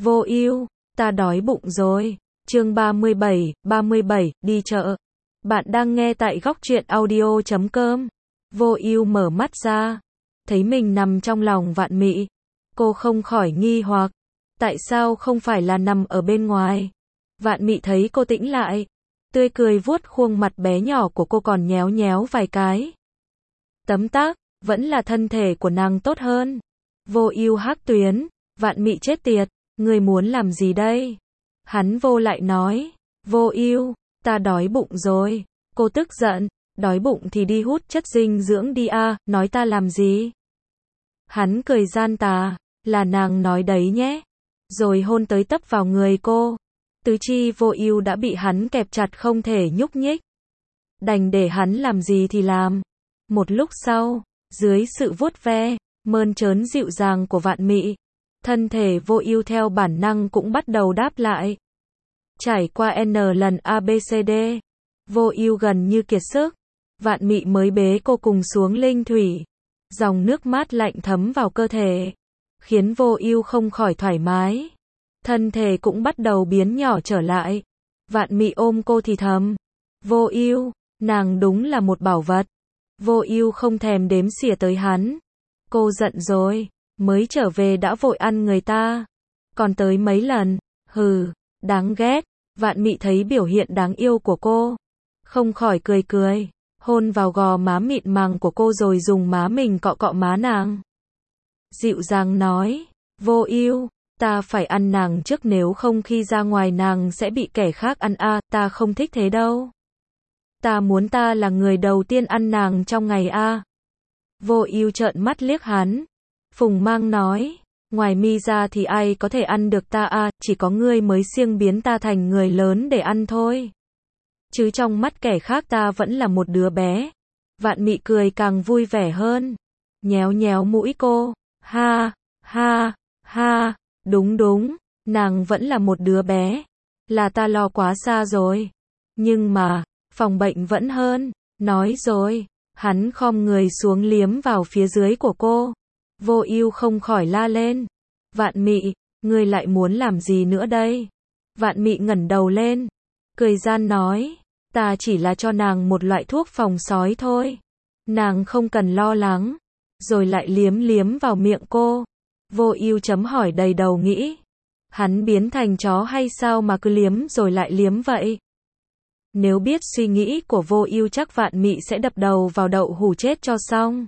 Vô Ưu, ta đói bụng rồi. Chương 37, đi chợ. Bạn đang nghe tại goctruyện audio.com. Vô Ưu mở mắt ra, thấy mình nằm trong lòng Vạn Mị. Cô không khỏi nghi hoặc, tại sao không phải là nằm ở bên ngoài? Vạn Mị thấy cô tĩnh lại, tươi cười vuốt khuôn mặt bé nhỏ của cô còn nhéo nhéo vài cái. Tấm tắc, vẫn là thân thể của nàng tốt hơn. Vô Ưu hắc tuyến, Vạn Mị chết tiệt, ngươi muốn làm gì đây? Hắn vô lại nói, Vô Ưu, ta đói bụng rồi. Cô tức giận, đói bụng thì đi hút chất dinh dưỡng đi a, nói ta làm gì? Hắn cười gian tà, là nàng nói đấy nhé. Rồi hôn tới tấp vào người cô. Tứ chi Vô Ưu đã bị hắn kẹp chặt không thể nhúc nhích. Đành để hắn làm gì thì làm. Một lúc sau, dưới sự vuốt ve, mơn trớn dịu dàng của Vạn Mị, thân thể Vô Ưu theo bản năng cũng bắt đầu đáp lại. Trải qua N lần ABCD, Vô Ưu gần như kiệt sức, Vạn Mị mới bế cô cùng xuống linh thủy. Dòng nước mát lạnh thấm vào cơ thể, khiến Vô Ưu không khỏi thoải mái. Thân thể cũng bắt đầu biến nhỏ trở lại. Vạn Mị ôm cô thì thầm, Vô Ưu, nàng đúng là một bảo vật. Vô Ưu không thèm đếm xỉa tới hắn. Cô giận rồi, mới trở về đã vội ăn người ta. Còn tới mấy lần, hừ, đáng ghét. Vạn Mị thấy biểu hiện đáng yêu của cô, không khỏi cười cười, hôn vào gò má mịn màng của cô rồi dùng má mình cọ cọ má nàng. Dịu dàng nói, Vô Ưu, ta phải ăn nàng trước nếu không khi ra ngoài nàng sẽ bị kẻ khác ăn a, ta không thích thế đâu. Ta muốn ta là người đầu tiên ăn nàng trong ngày a. Vô Ưu trợn mắt liếc hắn. Phùng Mang nói, ngoài mi ra thì ai có thể ăn được ta a, chỉ có ngươi mới siêng biến ta thành người lớn để ăn thôi. Chứ trong mắt kẻ khác ta vẫn là một đứa bé. Vạn Mị cười càng vui vẻ hơn, nhéo nhéo mũi cô, ha, ha, ha, đúng, nàng vẫn là một đứa bé. Là ta lo quá xa rồi. Nhưng mà, phòng bệnh vẫn hơn, nói rồi. Hắn khom người xuống liếm vào phía dưới của cô. Vô Ưu không khỏi la lên, Vạn Mị, ngươi lại muốn làm gì nữa đây? Vạn Mị ngẩng đầu lên, cười gian nói, ta chỉ là cho nàng một loại thuốc phòng sói thôi. Nàng không cần lo lắng. Rồi lại liếm liếm vào miệng cô. Vô Ưu chấm hỏi đầy đầu nghĩ, hắn biến thành chó hay sao mà cứ liếm rồi lại liếm vậy? Nếu biết suy nghĩ của Vô Ưu chắc Vạn Mị sẽ đập đầu vào đậu hũ chết cho xong.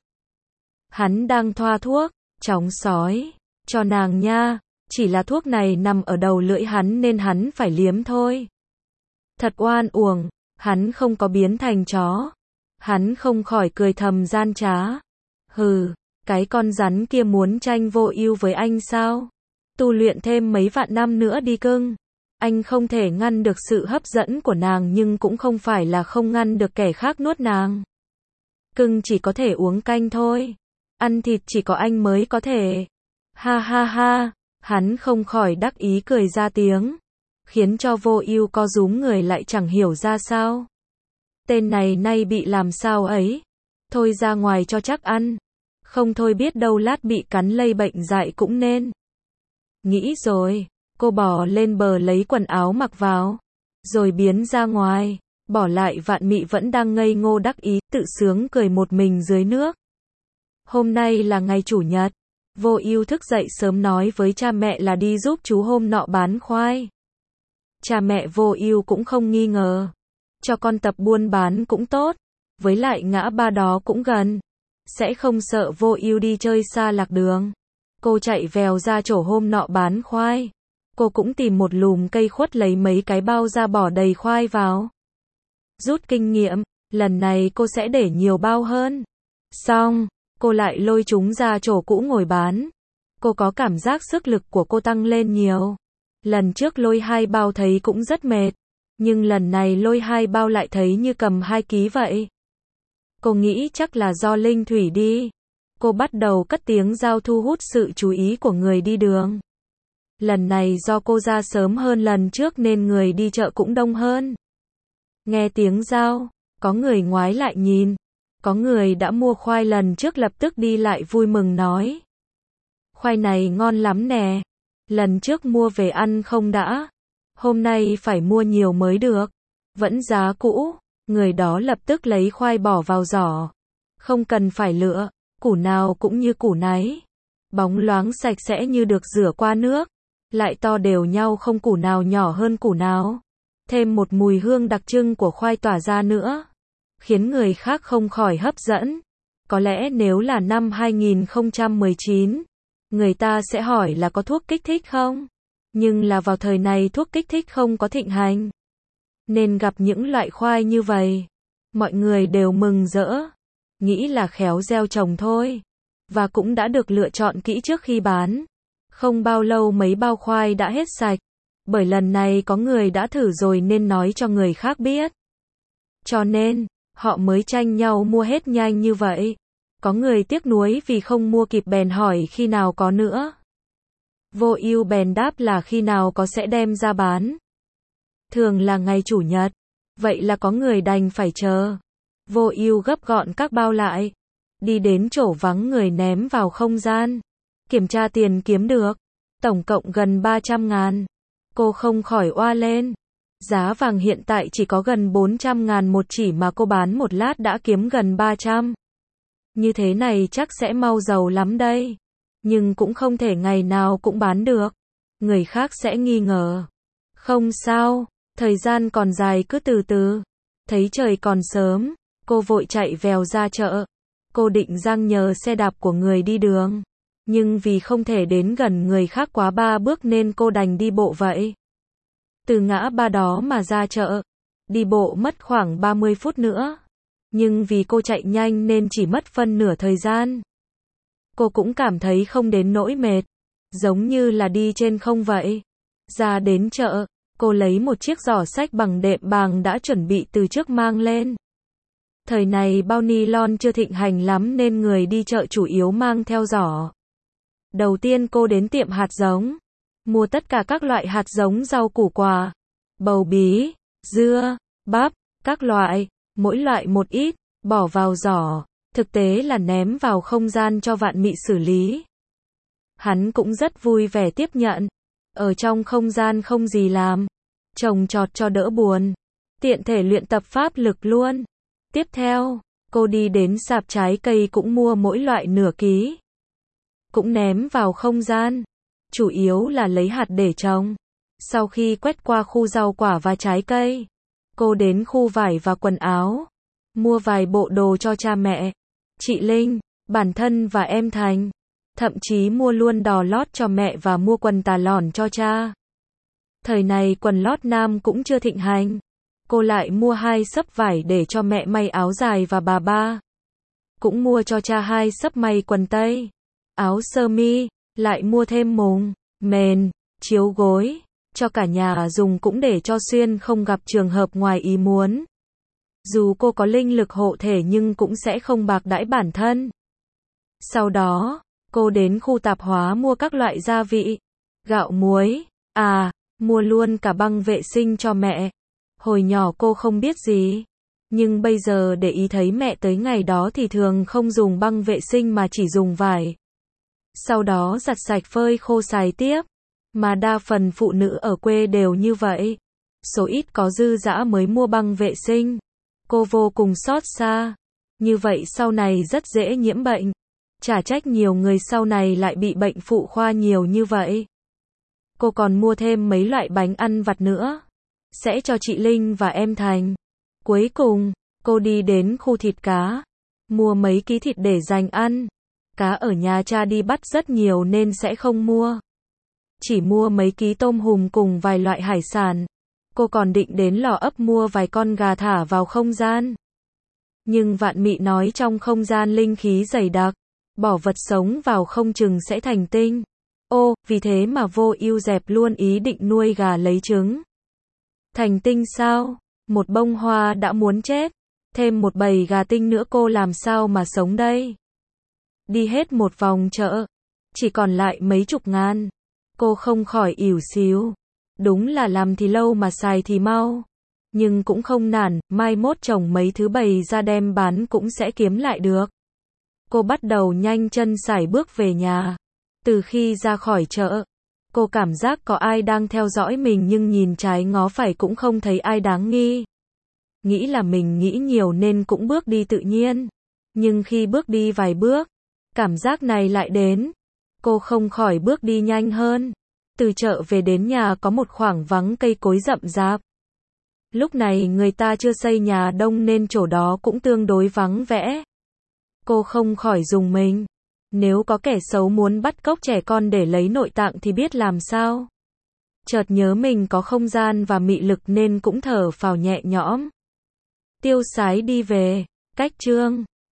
Hắn đang thoa thuốc, chóng sói, cho nàng nha, chỉ là thuốc này nằm ở đầu lưỡi hắn nên hắn phải liếm thôi. Thật oan uổng, hắn không có biến thành chó. Hắn không khỏi cười thầm gian trá. Hừ, cái con rắn kia muốn tranh Vô Ưu với anh sao? Tu luyện thêm mấy vạn năm nữa đi cưng. Anh không thể ngăn được sự hấp dẫn của nàng nhưng cũng không phải là không ngăn được kẻ khác nuốt nàng. Cưng chỉ có thể uống canh thôi. Ăn thịt chỉ có anh mới có thể. Ha ha ha, hắn không khỏi đắc ý cười ra tiếng, khiến cho Vô Ưu co rúm người lại chẳng hiểu ra sao. Tên này nay bị làm sao ấy? Thôi ra ngoài cho chắc ăn. Không thôi biết đâu lát bị cắn lây bệnh dại cũng nên. Nghĩ rồi, cô bò lên bờ lấy quần áo mặc vào, rồi biến ra ngoài, bỏ lại Vạn Mị vẫn đang ngây ngô đắc ý, tự sướng cười một mình dưới nước. Hôm nay là ngày chủ nhật. Vô Ưu thức dậy sớm nói với cha mẹ là đi giúp chú hôm nọ bán khoai. Cha mẹ Vô Ưu cũng không nghi ngờ. Cho con tập buôn bán cũng tốt. Với lại ngã ba đó cũng gần. Sẽ không sợ Vô Ưu đi chơi xa lạc đường. Cô chạy vèo ra chỗ hôm nọ bán khoai. Cô cũng tìm một lùm cây khuất lấy mấy cái bao ra bỏ đầy khoai vào. Rút kinh nghiệm, lần này cô sẽ để nhiều bao hơn. Xong, cô lại lôi chúng ra chỗ cũ ngồi bán. Cô có cảm giác sức lực của cô tăng lên nhiều. Lần trước lôi 2 bao thấy cũng rất mệt. Nhưng lần này lôi 2 bao lại thấy như cầm 2 ký vậy. Cô nghĩ chắc là do linh thủy đi. Cô bắt đầu cất tiếng dao thu hút sự chú ý của người đi đường. Lần này do cô ra sớm hơn lần trước nên người đi chợ cũng đông hơn. Nghe tiếng dao, có người ngoái lại nhìn. Có người đã mua khoai lần trước lập tức đi lại vui mừng nói. Khoai này ngon lắm nè. Lần trước mua về ăn không đã. Hôm nay phải mua nhiều mới được. Vẫn giá cũ. Người đó lập tức lấy khoai bỏ vào giỏ. Không cần phải lựa. Củ nào cũng như củ nấy. Bóng loáng sạch sẽ như được rửa qua nước. Lại to đều nhau, không củ nào nhỏ hơn củ nào. Thêm một mùi hương đặc trưng của khoai tỏa ra nữa, khiến người khác không khỏi hấp dẫn. Có lẽ nếu là năm 2019, người ta sẽ hỏi là có thuốc kích thích không? Nhưng là vào thời này thuốc kích thích không có thịnh hành. Nên gặp những loại khoai như vậy, mọi người đều mừng rỡ, nghĩ là khéo gieo trồng thôi. Và cũng đã được lựa chọn kỹ trước khi bán. Không bao lâu mấy bao khoai đã hết sạch. Bởi lần này có người đã thử rồi nên nói cho người khác biết. Cho nên, họ mới tranh nhau mua hết nhanh như vậy. Có người tiếc nuối vì không mua kịp bèn hỏi khi nào có nữa. Vô Ưu bèn đáp là khi nào có sẽ đem ra bán. Thường là ngày Chủ nhật. Vậy là có người đành phải chờ. Vô Ưu gấp gọn các bao lại. Đi đến chỗ vắng người ném vào không gian. Kiểm tra tiền kiếm được. Tổng cộng gần 300.000. Cô không khỏi oa lên. Giá vàng hiện tại chỉ có gần 400.000 một chỉ mà cô bán một lát đã kiếm gần 300. Như thế này chắc sẽ mau giàu lắm đây. Nhưng cũng không thể ngày nào cũng bán được. Người khác sẽ nghi ngờ. Không sao, thời gian còn dài, cứ từ từ. Thấy trời còn sớm, cô vội chạy vèo ra chợ. Cô định giang nhờ xe đạp của người đi đường. Nhưng vì không thể đến gần người khác quá 3 bước nên cô đành đi bộ vậy. Từ ngã ba đó mà ra chợ, đi bộ mất khoảng 30 phút nữa. Nhưng vì cô chạy nhanh nên chỉ mất phân nửa thời gian. Cô cũng cảm thấy không đến nỗi mệt, giống như là đi trên không vậy. Ra đến chợ, cô lấy một chiếc giỏ xách bằng đệm bàng đã chuẩn bị từ trước mang lên. Thời này bao ni lon chưa thịnh hành lắm nên người đi chợ chủ yếu mang theo giỏ. Đầu tiên cô đến tiệm hạt giống, mua tất cả các loại hạt giống rau củ quả, bầu bí, dưa, bắp, các loại, mỗi loại một ít, bỏ vào giỏ, thực tế là ném vào không gian cho Vạn Mị xử lý. Hắn cũng rất vui vẻ tiếp nhận, ở trong không gian không gì làm, trồng trọt cho đỡ buồn, tiện thể luyện tập pháp lực luôn. Tiếp theo, cô đi đến sạp trái cây cũng mua mỗi loại nửa ký. Cũng ném vào không gian, chủ yếu là lấy hạt để trồng. Sau khi quét qua khu rau quả và trái cây, cô đến khu vải và quần áo, mua vài bộ đồ cho cha mẹ, chị Linh, bản thân và em Thành. Thậm chí mua luôn đò lót cho mẹ và mua quần tà lỏn cho cha. Thời này quần lót nam cũng chưa thịnh hành. Cô lại mua 2 xấp vải để cho mẹ may áo dài và bà ba. Cũng mua cho cha 2 xấp may quần tây, áo sơ mi, lại mua thêm mùng, mền, chiếu gối, cho cả nhà dùng cũng để cho xuyên không gặp trường hợp ngoài ý muốn. Dù cô có linh lực hộ thể nhưng cũng sẽ không bạc đãi bản thân. Sau đó, cô đến khu tạp hóa mua các loại gia vị, gạo muối, mua luôn cả băng vệ sinh cho mẹ. Hồi nhỏ cô không biết gì, nhưng bây giờ để ý thấy mẹ tới ngày đó thì thường không dùng băng vệ sinh mà chỉ dùng vải. Sau đó giặt sạch phơi khô xài tiếp, mà đa phần phụ nữ ở quê đều như vậy. Số ít có dư dã mới mua băng vệ sinh. Cô vô cùng xót xa. Như vậy sau này rất dễ nhiễm bệnh. Chả trách nhiều người sau này lại bị bệnh phụ khoa nhiều như vậy. Cô còn mua thêm mấy loại bánh ăn vặt nữa, sẽ cho chị Linh và em Thành. Cuối cùng, cô đi đến khu thịt cá, mua mấy ký thịt để dành ăn. Cá ở nhà cha đi bắt rất nhiều nên sẽ không mua. Chỉ mua mấy ký tôm hùm cùng vài loại hải sản. Cô còn định đến lò ấp mua vài con gà thả vào không gian. Nhưng Vạn Mị nói trong không gian linh khí dày đặc, bỏ vật sống vào không chừng sẽ thành tinh. Vì thế mà Vô Ưu dẹp luôn ý định nuôi gà lấy trứng. Thành tinh sao? Một bông hoa đã muốn chết. Thêm một bầy gà tinh nữa cô làm sao mà sống đây? Đi hết một vòng chợ, chỉ còn lại mấy chục ngàn. Cô không khỏi ỉu xìu. Đúng là làm thì lâu mà xài thì mau. Nhưng cũng không nản, mai mốt trồng mấy thứ bày ra đem bán cũng sẽ kiếm lại được. Cô bắt đầu nhanh chân sải bước về nhà. Từ khi ra khỏi chợ, Cô cảm giác có ai đang theo dõi mình nhưng nhìn trái ngó phải cũng không thấy ai đáng nghi. Nghĩ là mình nghĩ nhiều nên cũng bước đi tự nhiên. Nhưng khi bước đi vài bước, cảm giác này lại đến. Cô không khỏi bước đi nhanh hơn. Từ chợ về đến nhà có một khoảng vắng cây cối rậm rạp. Lúc này người ta chưa xây nhà đông nên chỗ đó cũng tương đối vắng vẻ. Cô không khỏi rùng mình. Nếu có kẻ xấu muốn bắt cóc trẻ con để lấy nội tạng thì biết làm sao? Chợt nhớ mình có không gian và mị lực nên cũng thở phào nhẹ nhõm. Tiêu Sái đi về. Cách chương